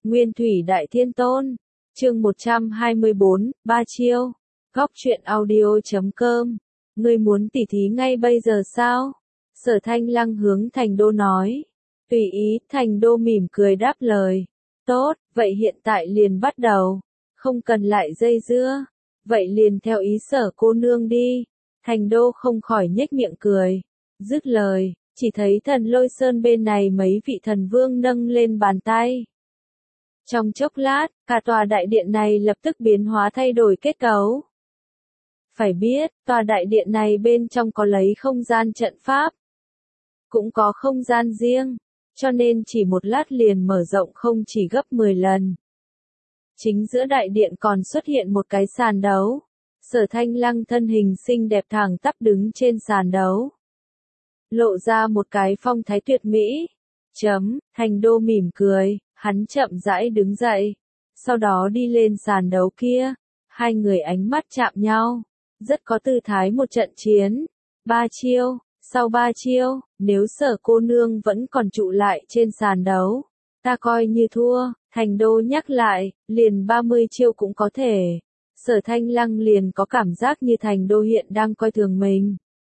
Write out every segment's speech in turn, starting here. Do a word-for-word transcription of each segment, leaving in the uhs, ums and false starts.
Nguyên Thủy Đại Thiên Tôn. Chương một trăm hai mươi bốn, Ba Chiêu. Góc truyện audio chấm com. Ngươi muốn tỉ thí ngay bây giờ sao? Sở Thanh Lăng hướng Thành Đô nói. Tùy ý, Thành Đô mỉm cười đáp lời. Tốt, vậy hiện tại liền bắt đầu. Không cần lại dây dưa. Vậy liền theo ý Sở cô nương đi. Thành Đô không khỏi nhếch miệng cười. Dứt lời, chỉ thấy Thần Lôi Sơn bên này mấy vị thần vương nâng lên bàn tay. Trong chốc lát, cả tòa đại điện này lập tức biến hóa thay đổi kết cấu. Phải biết, tòa đại điện này bên trong có lấy không gian trận pháp. Cũng có không gian riêng, cho nên chỉ một lát liền mở rộng không chỉ gấp mười lần. Chính giữa đại điện còn xuất hiện một cái sàn đấu. Sở Thanh Lăng thân hình xinh đẹp thẳng tắp đứng trên sàn đấu. Lộ ra một cái phong thái tuyệt mỹ. Chấm, Thành Đô mỉm cười, hắn chậm rãi đứng dậy. Sau đó đi lên sàn đấu kia. Hai người ánh mắt chạm nhau. Rất có tư thái một trận chiến. Ba chiêu, sau ba chiêu, nếu Sở cô nương vẫn còn trụ lại trên sàn đấu, ta coi như thua. Thành Đô nhắc lại, liền ba mươi chiêu cũng có thể. Sở Thanh Lăng liền có cảm giác như Thành Đô hiện đang coi thường mình.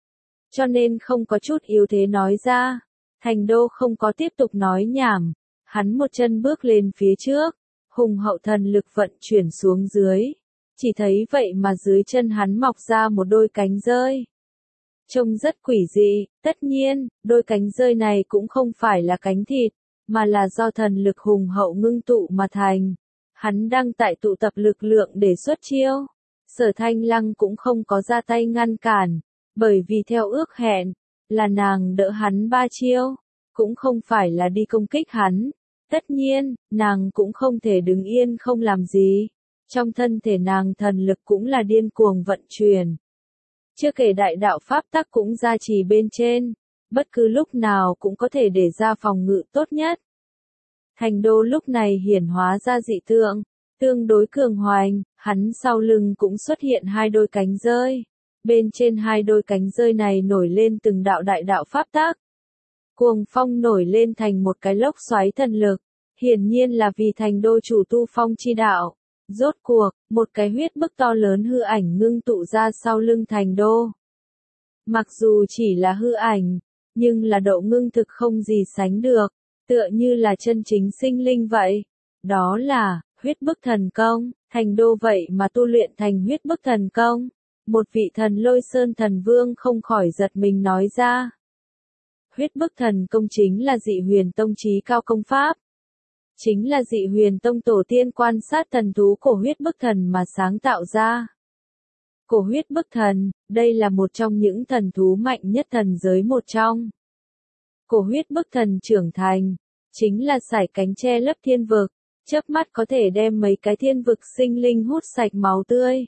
Cho nên không có chút yếu thế nói ra. Thành Đô không có tiếp tục nói nhảm. Hắn một chân bước lên phía trước. Hùng hậu thần lực vận chuyển xuống dưới. Chỉ thấy vậy mà dưới chân hắn mọc ra một đôi cánh rơi. Trông rất quỷ dị, tất nhiên, đôi cánh rơi này cũng không phải là cánh thịt, mà là do thần lực hùng hậu ngưng tụ mà thành. Hắn đang tại tụ tập lực lượng để xuất chiêu. Sở Thanh Lăng cũng không có ra tay ngăn cản, bởi vì theo ước hẹn, là nàng đỡ hắn ba chiêu, cũng không phải là đi công kích hắn. Tất nhiên, nàng cũng không thể đứng yên không làm gì. Trong thân thể nàng thần lực cũng là điên cuồng vận chuyển. Chưa kể đại đạo pháp tắc cũng gia trì bên trên, bất cứ lúc nào cũng có thể để ra phòng ngự tốt nhất. Thành Đô lúc này hiển hóa ra dị tượng, tương đối cường hoành, hắn sau lưng cũng xuất hiện hai đôi cánh rơi. Bên trên hai đôi cánh rơi này nổi lên từng đạo đại đạo pháp tắc. Cuồng phong nổi lên thành một cái lốc xoáy thần lực, hiển nhiên là vì Thành Đô chủ tu phong chi đạo. Rốt cuộc, một cái huyết bức to lớn hư ảnh ngưng tụ ra sau lưng Thành Đô. Mặc dù chỉ là hư ảnh, nhưng là độ ngưng thực không gì sánh được, tựa như là chân chính sinh linh vậy. Đó là, huyết bức thần công. Thành Đô vậy mà tu luyện thành huyết bức thần công. Một vị thần Lôi Sơn thần vương không khỏi giật mình nói ra. Huyết bức thần công chính là dị huyền tông chí cao công pháp. Chính là dị huyền tông tổ tiên quan sát thần thú cổ huyết bức thần mà sáng tạo ra. Cổ huyết bức thần, đây là một trong những thần thú mạnh nhất thần giới một trong. Cổ huyết bức thần trưởng thành, chính là sải cánh che lấp thiên vực, chớp mắt có thể đem mấy cái thiên vực sinh linh hút sạch máu tươi.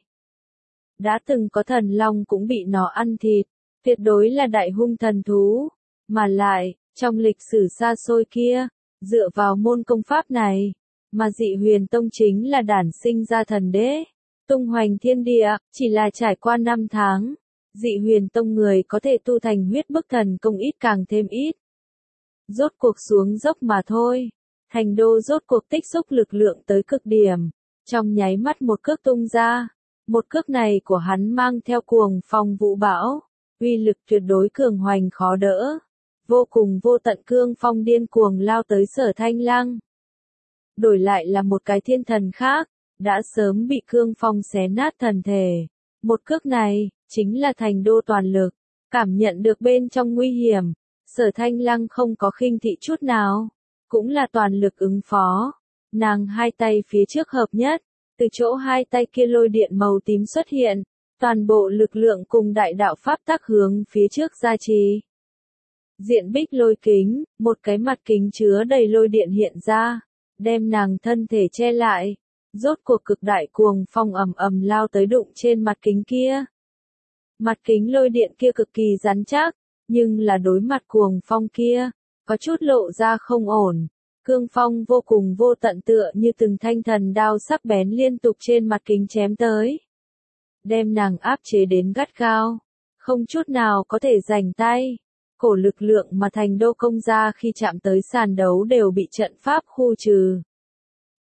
Đã từng có thần long cũng bị nó ăn thịt, tuyệt đối là đại hung thần thú, mà lại, trong lịch sử xa xôi kia, dựa vào môn công pháp này, mà dị huyền tông chính là đản sinh ra thần đế, tung hoành thiên địa, chỉ là trải qua năm tháng, dị huyền tông người có thể tu thành huyết bức thần công ít càng thêm ít. Rốt cuộc xuống dốc mà thôi, Thành Đô rốt cuộc tích xúc lực lượng tới cực điểm, trong nháy mắt một cước tung ra, một cước này của hắn mang theo cuồng phong vũ bão, uy lực tuyệt đối cường hoành khó đỡ. Vô cùng vô tận cương phong điên cuồng lao tới Sở Thanh Lăng. Đổi lại là một cái thiên thần khác, đã sớm bị cương phong xé nát thần thể. Một cước này, chính là Thành Đô toàn lực, cảm nhận được bên trong nguy hiểm. Sở Thanh Lăng không có khinh thị chút nào, cũng là toàn lực ứng phó. Nàng hai tay phía trước hợp nhất, từ chỗ hai tay kia lôi điện màu tím xuất hiện, toàn bộ lực lượng cùng đại đạo pháp tắc hướng phía trước gia trì. Diện bích lôi kính, một cái mặt kính chứa đầy lôi điện hiện ra, đem nàng thân thể che lại. Rốt cuộc cực đại cuồng phong ầm ầm lao tới đụng trên mặt kính kia. Mặt kính lôi điện kia cực kỳ rắn chắc, nhưng là đối mặt cuồng phong kia, có chút lộ ra không ổn. Cương phong vô cùng vô tận tựa như từng thanh thần đao sắc bén liên tục trên mặt kính chém tới. Đem nàng áp chế đến gắt gao, không chút nào có thể giành tay. Cổ lực lượng mà Thành Đô công ra khi chạm tới sàn đấu đều bị trận pháp khu trừ.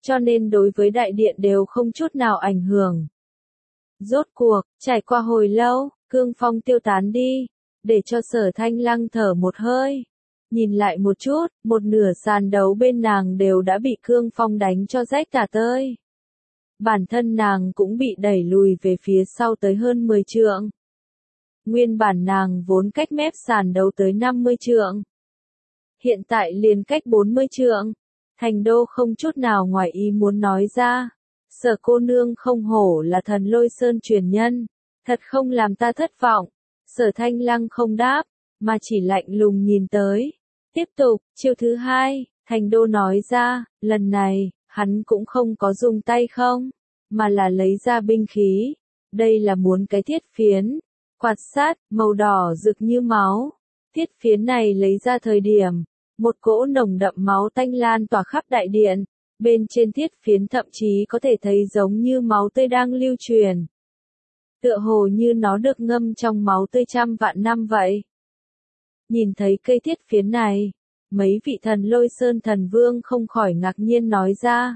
cho nên đối với đại điện đều không chút nào ảnh hưởng. Rốt cuộc, trải qua hồi lâu, cương phong tiêu tán đi, để cho Sở Thanh Lăng thở một hơi. Nhìn lại một chút, một nửa sàn đấu bên nàng đều đã bị cương phong đánh cho rách tả tơi. Bản thân nàng cũng bị đẩy lùi về phía sau tới hơn mười trượng. Nguyên bản nàng vốn cách mép sàn đấu tới năm mươi trượng. Hiện tại liền cách bốn mươi trượng. Thành Đô không chút nào ngoài ý muốn nói ra. Sở cô nương không hổ là thần Lôi Sơn truyền nhân. Thật không làm ta thất vọng. Sở Thanh Lăng không đáp, mà chỉ lạnh lùng nhìn tới. Tiếp tục, chiêu thứ hai, Thành Đô nói ra, lần này, hắn cũng không có dùng tay không, mà là lấy ra binh khí. Đây là muốn cái thiết phiến, quạt sát, màu đỏ rực như máu. Thiết phiến này lấy ra thời điểm, một cỗ nồng đậm máu tanh lan tỏa khắp đại điện, bên trên thiết phiến thậm chí có thể thấy giống như máu tươi đang lưu truyền. Tựa hồ như nó được ngâm trong máu tươi trăm vạn năm vậy. Nhìn thấy cây thiết phiến này, mấy vị thần Lôi Sơn thần vương không khỏi ngạc nhiên nói ra.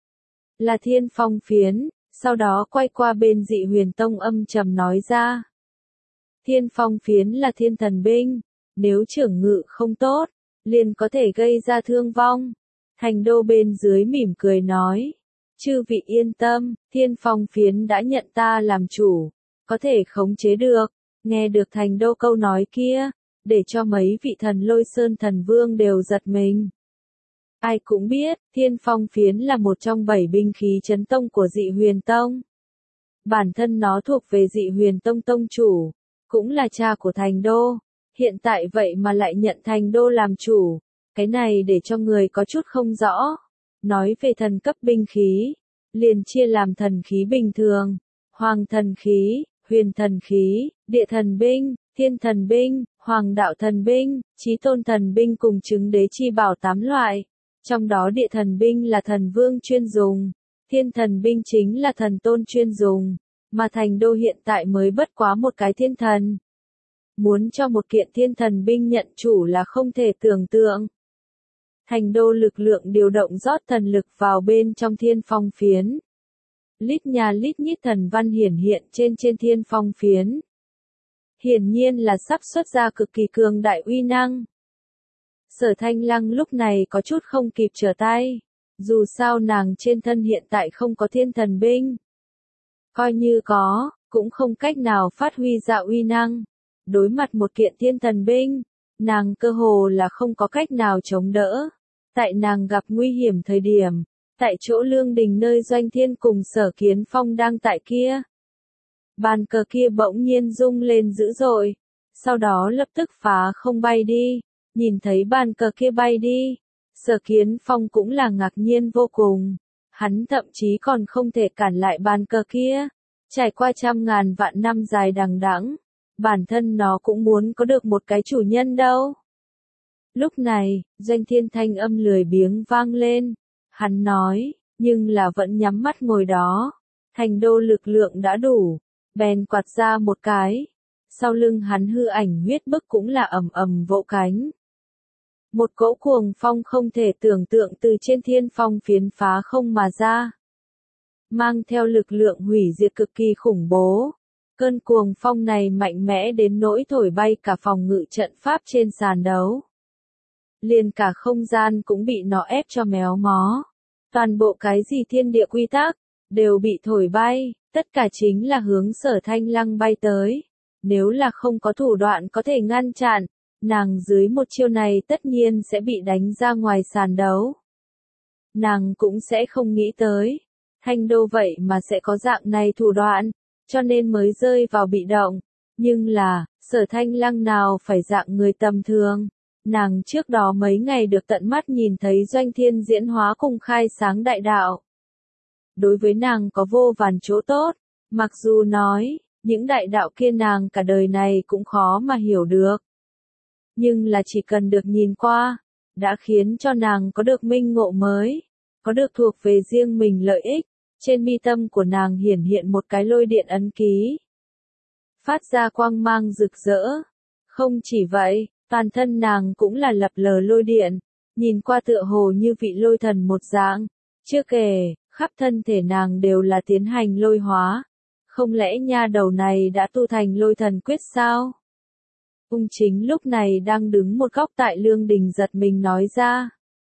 Là Thiên Phong phiến, sau đó quay qua bên Dị Huyền Tông âm trầm nói ra. Thiên Phong phiến là thiên thần binh, nếu trưởng ngự không tốt, liền có thể gây ra thương vong. Thành Đô bên dưới mỉm cười nói. Chư vị yên tâm, Thiên Phong phiến đã nhận ta làm chủ, có thể khống chế được. Nghe được Thành Đô câu nói kia, để cho mấy vị thần Lôi Sơn thần vương đều giật mình. Ai cũng biết, Thiên Phong phiến là một trong bảy binh khí chấn tông của Dị Huyền Tông. Bản thân nó thuộc về Dị Huyền Tông tông chủ, cũng là cha của Thành Đô. Hiện tại vậy mà lại nhận Thành Đô làm chủ, cái này để cho người có chút không rõ. Nói về thần cấp binh khí, liền chia làm thần khí bình thường, hoàng thần khí, huyền thần khí, địa thần binh, thiên thần binh, hoàng đạo thần binh, chí tôn thần binh cùng chứng đế chi bảo tám loại. Trong đó địa thần binh là thần vương chuyên dùng, thiên thần binh chính là thần tôn chuyên dùng, mà Thành Đô hiện tại mới bất quá một cái thiên thần. Muốn cho một kiện thiên thần binh nhận chủ là không thể tưởng tượng. Thành Đô lực lượng điều động rót thần lực vào bên trong Thiên Phong phiến. Lít nhà lít nhít thần văn hiển hiện trên trên Thiên Phong phiến. Hiển nhiên là sắp xuất ra cực kỳ cường đại uy năng. Sở Thanh Lăng lúc này có chút không kịp trở tay. Dù sao nàng trên thân hiện tại không có thiên thần binh. Coi như có, cũng không cách nào phát huy ra uy năng. Đối mặt một kiện thiên thần binh, nàng cơ hồ là không có cách nào chống đỡ. Tại nàng gặp nguy hiểm thời điểm, tại chỗ Lương Đình nơi Doanh Thiên cùng Sở Kiến Phong đang tại kia. Bàn cờ kia bỗng nhiên rung lên dữ dội, sau đó lập tức phá không bay đi. Nhìn thấy bàn cờ kia bay đi, Sở Kiến Phong cũng là ngạc nhiên vô cùng. Hắn thậm chí còn không thể cản lại bàn cờ kia. Trải qua trăm ngàn vạn năm dài đằng đẵng, bản thân nó cũng muốn có được một cái chủ nhân đâu. Lúc này, Doanh Thiên thanh âm lười biếng vang lên. Hắn nói, nhưng là vẫn nhắm mắt ngồi đó. Thành Đô lực lượng đã đủ, bèn quạt ra một cái. Sau lưng hắn hư ảnh huyết bức cũng là ầm ầm vỗ cánh. Một cỗ cuồng phong không thể tưởng tượng từ trên Thiên Phong phiến phá không mà ra. Mang theo lực lượng hủy diệt cực kỳ khủng bố. Cơn cuồng phong này mạnh mẽ đến nỗi thổi bay cả phòng ngự trận pháp trên sàn đấu. Liền cả không gian cũng bị nó ép cho méo mó. Toàn bộ cái gì thiên địa quy tắc, đều bị thổi bay, tất cả chính là hướng Sở Thanh Lăng bay tới. Nếu là không có thủ đoạn có thể ngăn chặn, nàng dưới một chiêu này tất nhiên sẽ bị đánh ra ngoài sàn đấu. Nàng cũng sẽ không nghĩ tới, Thành Đô vậy mà sẽ có dạng này thủ đoạn, cho nên mới rơi vào bị động. Nhưng là, Sở Thanh Lăng nào phải dạng người tầm thường. Nàng trước đó mấy ngày được tận mắt nhìn thấy Doanh Thiên diễn hóa cùng khai sáng đại đạo. Đối với nàng có vô vàn chỗ tốt, mặc dù nói, những đại đạo kia nàng cả đời này cũng khó mà hiểu được. Nhưng là chỉ cần được nhìn qua, đã khiến cho nàng có được minh ngộ mới, có được thuộc về riêng mình lợi ích. Trên mi tâm của nàng hiển hiện một cái lôi điện ấn ký. Phát ra quang mang rực rỡ. Không chỉ vậy, toàn thân nàng cũng là lập lờ lôi điện, nhìn qua tựa hồ như vị lôi thần một dạng, Chưa kể, khắp thân thể nàng đều là tiến hành lôi hóa. Không lẽ nha đầu này đã tu thành lôi thần quyết sao? Ung Chính lúc này đang đứng một góc tại lương đình giật mình nói ra.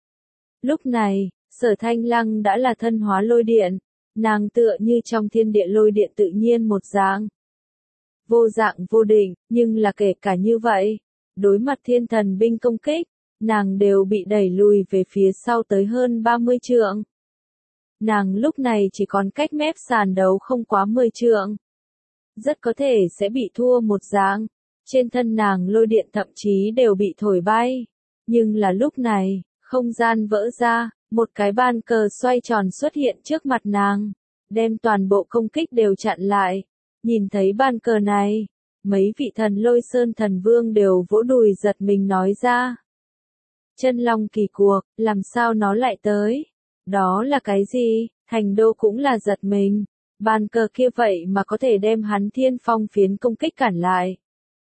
Lúc này, Sở Thanh Lăng đã là thân hóa lôi điện, nàng tựa như trong thiên địa lôi điện tự nhiên một dạng. Vô dạng vô định, nhưng là kể cả như vậy, đối mặt thiên thần binh công kích, nàng đều bị đẩy lùi về phía sau tới hơn ba mươi trượng. Nàng lúc này chỉ còn cách mép sàn đấu không quá mười trượng. Rất có thể sẽ bị thua một dạng. Trên thân nàng lôi điện thậm chí đều bị thổi bay. Nhưng là lúc này, không gian vỡ ra, một cái ban cờ xoay tròn xuất hiện trước mặt nàng, đem toàn bộ công kích đều chặn lại. Nhìn thấy ban cờ này, mấy vị thần lôi sơn thần vương đều vỗ đùi giật mình nói ra. Chân long kỳ cuộc, làm sao nó lại tới? Đó là cái gì? Thành Đô cũng là giật mình. Bàn cờ kia vậy mà có thể đem hắn thiên phong phiến công kích cản lại.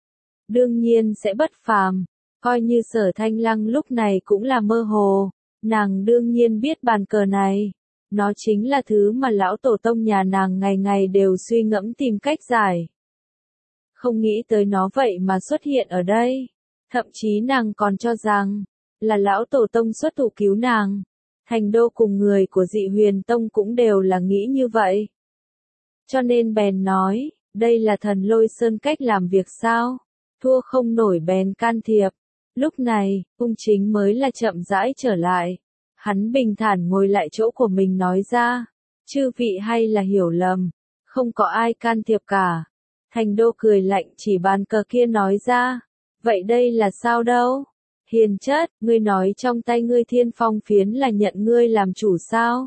Đương nhiên sẽ bất phàm. Coi như Sở Thanh Lăng lúc này cũng là mơ hồ. Nàng đương nhiên biết bàn cờ này. Nó chính là thứ mà lão tổ tông nhà nàng ngày ngày đều suy ngẫm tìm cách giải. Không nghĩ tới nó vậy mà xuất hiện ở đây. Thậm chí nàng còn cho rằng, là lão tổ tông xuất thủ cứu nàng. Thành Đô cùng người của Dị Huyền Tông cũng đều là nghĩ như vậy. Cho nên bèn nói, đây là thần lôi sơn cách làm việc sao? Thua không nổi bèn can thiệp. Lúc này, Ung Chính mới là chậm rãi trở lại. Hắn bình thản ngồi lại chỗ của mình nói ra. Chư vị hay là hiểu lầm, không có ai can thiệp cả. Thành Đô cười lạnh chỉ bàn cờ kia nói ra. Vậy đây là sao đâu? Hiền chất, ngươi nói trong tay ngươi thiên phong phiến là nhận ngươi làm chủ sao?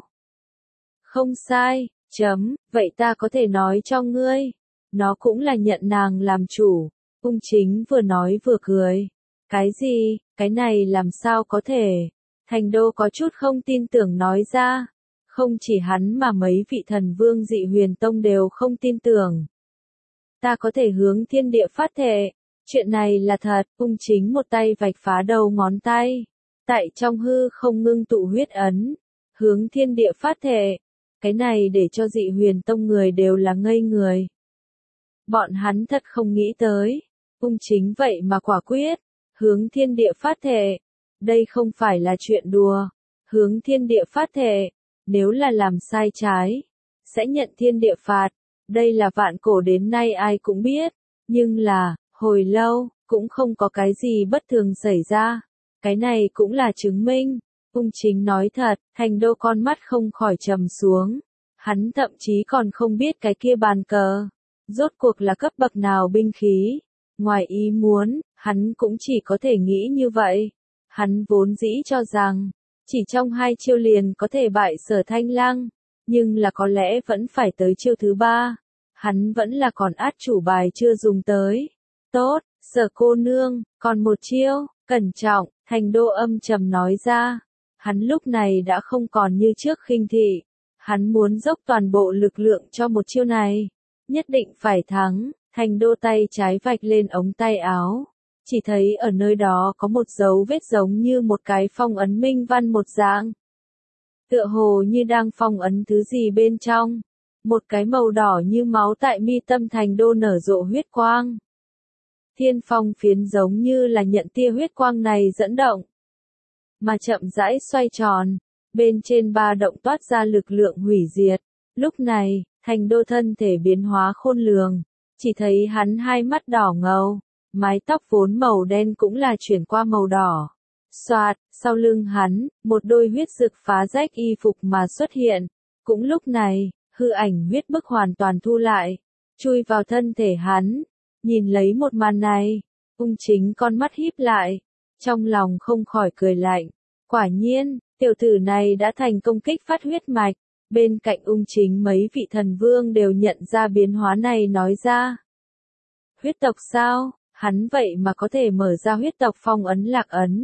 Không sai, chấm, vậy ta có thể nói cho ngươi. Nó cũng là nhận nàng làm chủ. Ung Chính vừa nói vừa cười. Cái gì, cái này làm sao có thể? Thành Đô có chút không tin tưởng nói ra. Không chỉ hắn mà mấy vị thần vương Dị Huyền Tông đều không tin tưởng. Ta có thể hướng thiên địa phát thệ. Chuyện này là thật, Ung Chính một tay vạch phá đầu ngón tay. Tại trong hư không ngưng tụ huyết ấn. Hướng thiên địa phát thệ. Cái này để cho Dị Huyền Tông người đều là ngây người. Bọn hắn thật không nghĩ tới. Ung Chính vậy mà quả quyết. Hướng thiên địa phát thệ. Đây không phải là chuyện đùa. Hướng thiên địa phát thệ. Nếu là làm sai trái, sẽ nhận thiên địa phạt. Đây là vạn cổ đến nay ai cũng biết. Nhưng là, hồi lâu, cũng không có cái gì bất thường xảy ra. Cái này cũng là chứng minh. Ung Chính nói thật, Thành Đô con mắt không khỏi trầm xuống. Hắn thậm chí còn không biết cái kia bàn cờ. Rốt cuộc là cấp bậc nào binh khí. Ngoài ý muốn, hắn cũng chỉ có thể nghĩ như vậy. Hắn vốn dĩ cho rằng, chỉ trong hai chiêu liền có thể bại Sở Thanh Lăng. Nhưng là có lẽ vẫn phải tới chiêu thứ ba. Hắn vẫn là còn át chủ bài chưa dùng tới. Tốt, Sở cô nương, còn một chiêu, cẩn trọng, Thành Đô âm trầm nói ra. Hắn lúc này đã không còn như trước khinh thị. Hắn muốn dốc toàn bộ lực lượng cho một chiêu này. Nhất định phải thắng. Thành Đô tay trái vạch lên ống tay áo. Chỉ thấy ở nơi đó có một dấu vết giống như một cái phong ấn minh văn một dạng. Tựa hồ như đang phong ấn thứ gì bên trong. Một cái màu đỏ như máu tại mi tâm Thành Đô nở rộ huyết quang. Thiên phong phiến giống như là nhận tia huyết quang này dẫn động. Mà chậm rãi xoay tròn. Bên trên ba động toát ra lực lượng hủy diệt. Lúc này, Thành Đô thân thể biến hóa khôn lường. Chỉ thấy hắn hai mắt đỏ ngầu. Mái tóc vốn màu đen cũng là chuyển qua màu đỏ. Xoạt, sau lưng hắn, một đôi huyết rực phá rách y phục mà xuất hiện. Cũng lúc này, hư ảnh huyết bức hoàn toàn thu lại. Chui vào thân thể hắn. Nhìn lấy một màn này. Ung Chính con mắt híp lại. Trong lòng không khỏi cười lạnh. Quả nhiên, tiểu tử này đã thành công kích phát huyết mạch. Bên cạnh Ung Chính mấy vị thần vương đều nhận ra biến hóa này nói ra. Huyết tộc sao? Hắn vậy mà có thể mở ra huyết tộc phong ấn lạc ấn.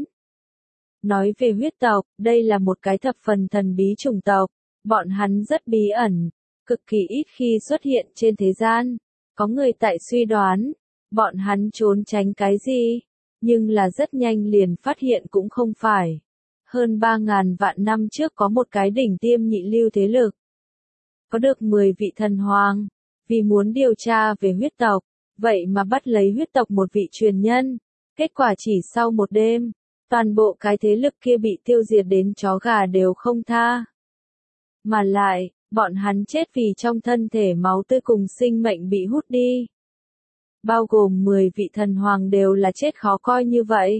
Nói về huyết tộc, đây là một cái thập phần thần bí chủng tộc. Bọn hắn rất bí ẩn, cực kỳ ít khi xuất hiện trên thế gian. Có người tại suy đoán, bọn hắn trốn tránh cái gì, nhưng là rất nhanh liền phát hiện cũng không phải. Hơn ba ngàn vạn năm trước có một cái đỉnh tiêm nhị lưu thế lực. Có được mười vị thần hoàng. Vì muốn điều tra về huyết tộc, vậy mà bắt lấy huyết tộc một vị truyền nhân. Kết quả chỉ sau một đêm, toàn bộ cái thế lực kia bị tiêu diệt đến chó gà đều không tha. Mà lại, bọn hắn chết vì trong thân thể máu tươi cùng sinh mệnh bị hút đi. Bao gồm mười vị thần hoàng đều là chết khó coi như vậy.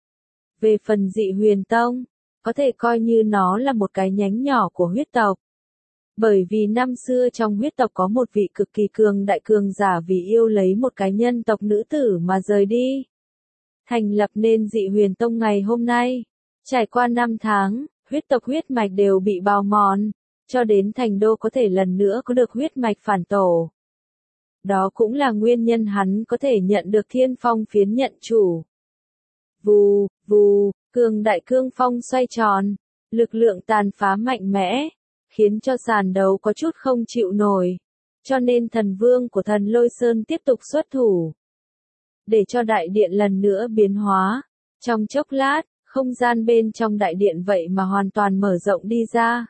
Về phần Dị Huyền Tông, có thể coi như nó là một cái nhánh nhỏ của huyết tộc. Bởi vì năm xưa trong huyết tộc có một vị cực kỳ cường đại cường giả vì yêu lấy một cái nhân tộc nữ tử mà rời đi. Thành lập nên Dị Huyền Tông ngày hôm nay. Trải qua năm tháng, huyết tộc huyết mạch đều bị bào mòn, cho đến Thành Đô có thể lần nữa có được huyết mạch phản tổ. Đó cũng là nguyên nhân hắn có thể nhận được Thiên Phong phiến nhận chủ. Vù, vù, cường đại cương phong xoay tròn, lực lượng tàn phá mạnh mẽ, khiến cho sàn đấu có chút không chịu nổi. Cho nên thần vương của thần Lôi Sơn tiếp tục xuất thủ. Để cho đại điện lần nữa biến hóa. Trong chốc lát, không gian bên trong đại điện vậy mà hoàn toàn mở rộng đi ra.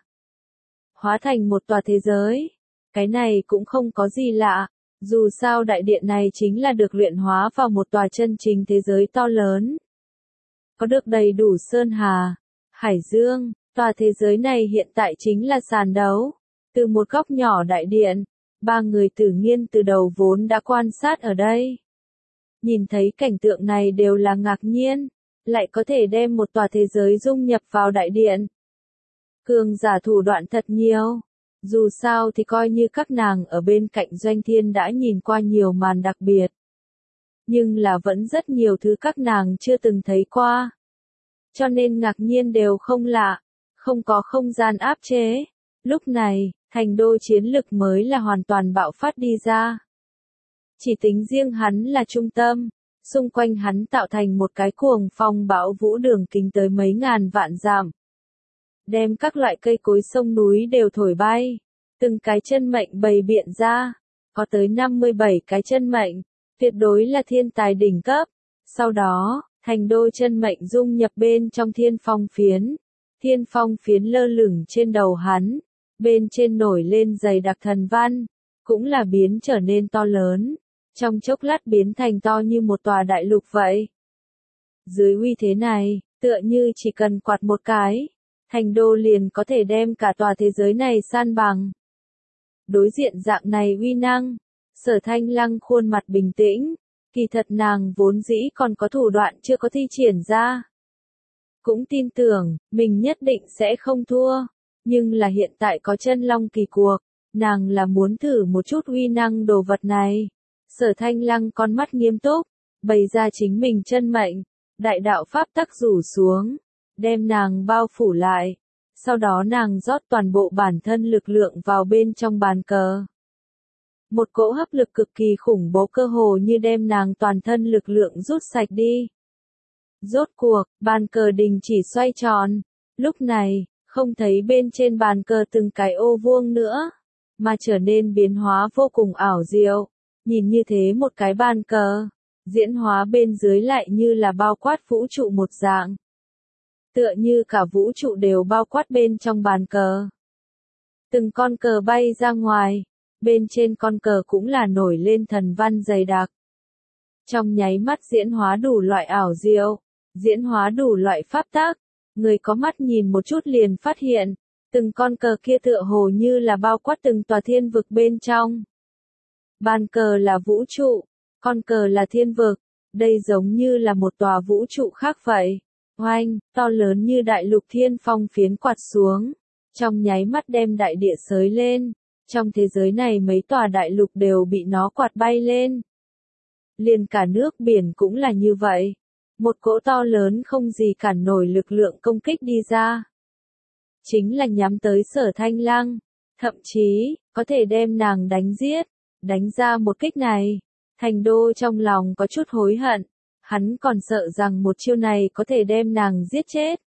Hóa thành một tòa thế giới. Cái này cũng không có gì lạ. Dù sao đại điện này chính là được luyện hóa vào một tòa chân chính thế giới to lớn. Có được đầy đủ sơn hà, hải dương, tòa thế giới này hiện tại chính là sàn đấu. Từ một góc nhỏ đại điện, ba người Tử Nghiên từ đầu vốn đã quan sát ở đây. Nhìn thấy cảnh tượng này đều là ngạc nhiên, lại có thể đem một tòa thế giới dung nhập vào đại điện. Cường giả thủ đoạn thật nhiều. Dù sao thì coi như các nàng ở bên cạnh Doanh Thiên đã nhìn qua nhiều màn đặc biệt. Nhưng là vẫn rất nhiều thứ các nàng chưa từng thấy qua. Cho nên ngạc nhiên đều không lạ, không có không gian áp chế. Lúc này, Thành Đô chiến lực mới là hoàn toàn bạo phát đi ra. Chỉ tính riêng hắn là trung tâm, xung quanh hắn tạo thành một cái cuồng phong bão vũ đường kính tới mấy ngàn vạn dặm. Đem các loại cây cối sông núi đều thổi bay, từng cái chân mệnh bày biện ra, có tới năm mươi bảy cái chân mệnh, tuyệt đối là thiên tài đỉnh cấp. Sau đó, Thành Đô chân mệnh dung nhập bên trong thiên phong phiến, thiên phong phiến lơ lửng trên đầu hắn, bên trên nổi lên dày đặc thần văn, cũng là biến trở nên to lớn, trong chốc lát biến thành to như một tòa đại lục vậy. Dưới uy thế này, tựa như chỉ cần quạt một cái, Thành Đô liền có thể đem cả tòa thế giới này san bằng. Đối diện dạng này uy năng, Sở Thanh Lăng khuôn mặt bình tĩnh, kỳ thật nàng vốn dĩ còn có thủ đoạn chưa có thi triển ra. Cũng tin tưởng, mình nhất định sẽ không thua, nhưng là hiện tại có chân long kỳ cuộc, nàng là muốn thử một chút uy năng đồ vật này. Sở Thanh Lăng con mắt nghiêm túc, bày ra chính mình chân mệnh, đại đạo pháp tắc rủ xuống, đem nàng bao phủ lại. Sau đó nàng rót toàn bộ bản thân lực lượng vào bên trong bàn cờ. Một cỗ hấp lực cực kỳ khủng bố cơ hồ như đem nàng toàn thân lực lượng rút sạch đi. Rốt cuộc, bàn cờ đình chỉ xoay tròn. Lúc này, không thấy bên trên bàn cờ từng cái ô vuông nữa, mà trở nên biến hóa vô cùng ảo diệu. Nhìn như thế một cái bàn cờ, diễn hóa bên dưới lại như là bao quát vũ trụ một dạng. Tựa như cả vũ trụ đều bao quát bên trong bàn cờ. Từng con cờ bay ra ngoài, bên trên con cờ cũng là nổi lên thần văn dày đặc. Trong nháy mắt diễn hóa đủ loại ảo diệu, diễn hóa đủ loại pháp tắc, người có mắt nhìn một chút liền phát hiện, từng con cờ kia tựa hồ như là bao quát từng tòa thiên vực bên trong. Bàn cờ là vũ trụ, con cờ là thiên vực, đây giống như là một tòa vũ trụ khác vậy. Oanh, to lớn như đại lục thiên phong phiến quạt xuống, trong nháy mắt đem đại địa xới lên, trong thế giới này mấy tòa đại lục đều bị nó quạt bay lên. Liền cả nước biển cũng là như vậy, một cỗ to lớn không gì cản nổi lực lượng công kích đi ra. Chính là nhắm tới Sở Thanh Lăng, thậm chí, có thể đem nàng đánh giết, đánh ra một kích này. Thành Đô trong lòng có chút hối hận. Hắn còn sợ rằng một chiêu này có thể đem nàng giết chết.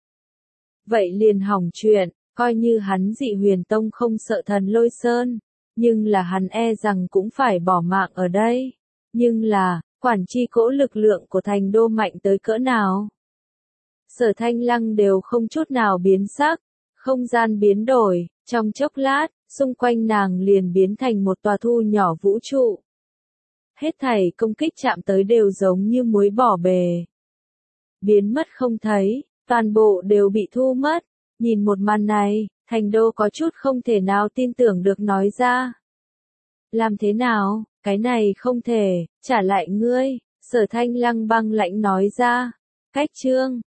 Vậy liền hỏng chuyện, coi như hắn Dị Huyền Tông không sợ thần Lôi Sơn, nhưng là hắn e rằng cũng phải bỏ mạng ở đây. Nhưng là, quản chi cỗ lực lượng của Thành Đô mạnh tới cỡ nào? Sở Thanh Lăng đều không chút nào biến sắc, không gian biến đổi, trong chốc lát, xung quanh nàng liền biến thành một tòa thu nhỏ vũ trụ. Hết thảy công kích chạm tới đều giống như muối bỏ bề. Biến mất không thấy, toàn bộ đều bị thu mất. Nhìn một màn này, Thành Đô có chút không thể nào tin tưởng được nói ra. Làm thế nào, cái này không thể, trả lại ngươi, Sở Thanh Lăng băng lãnh nói ra. Cách chương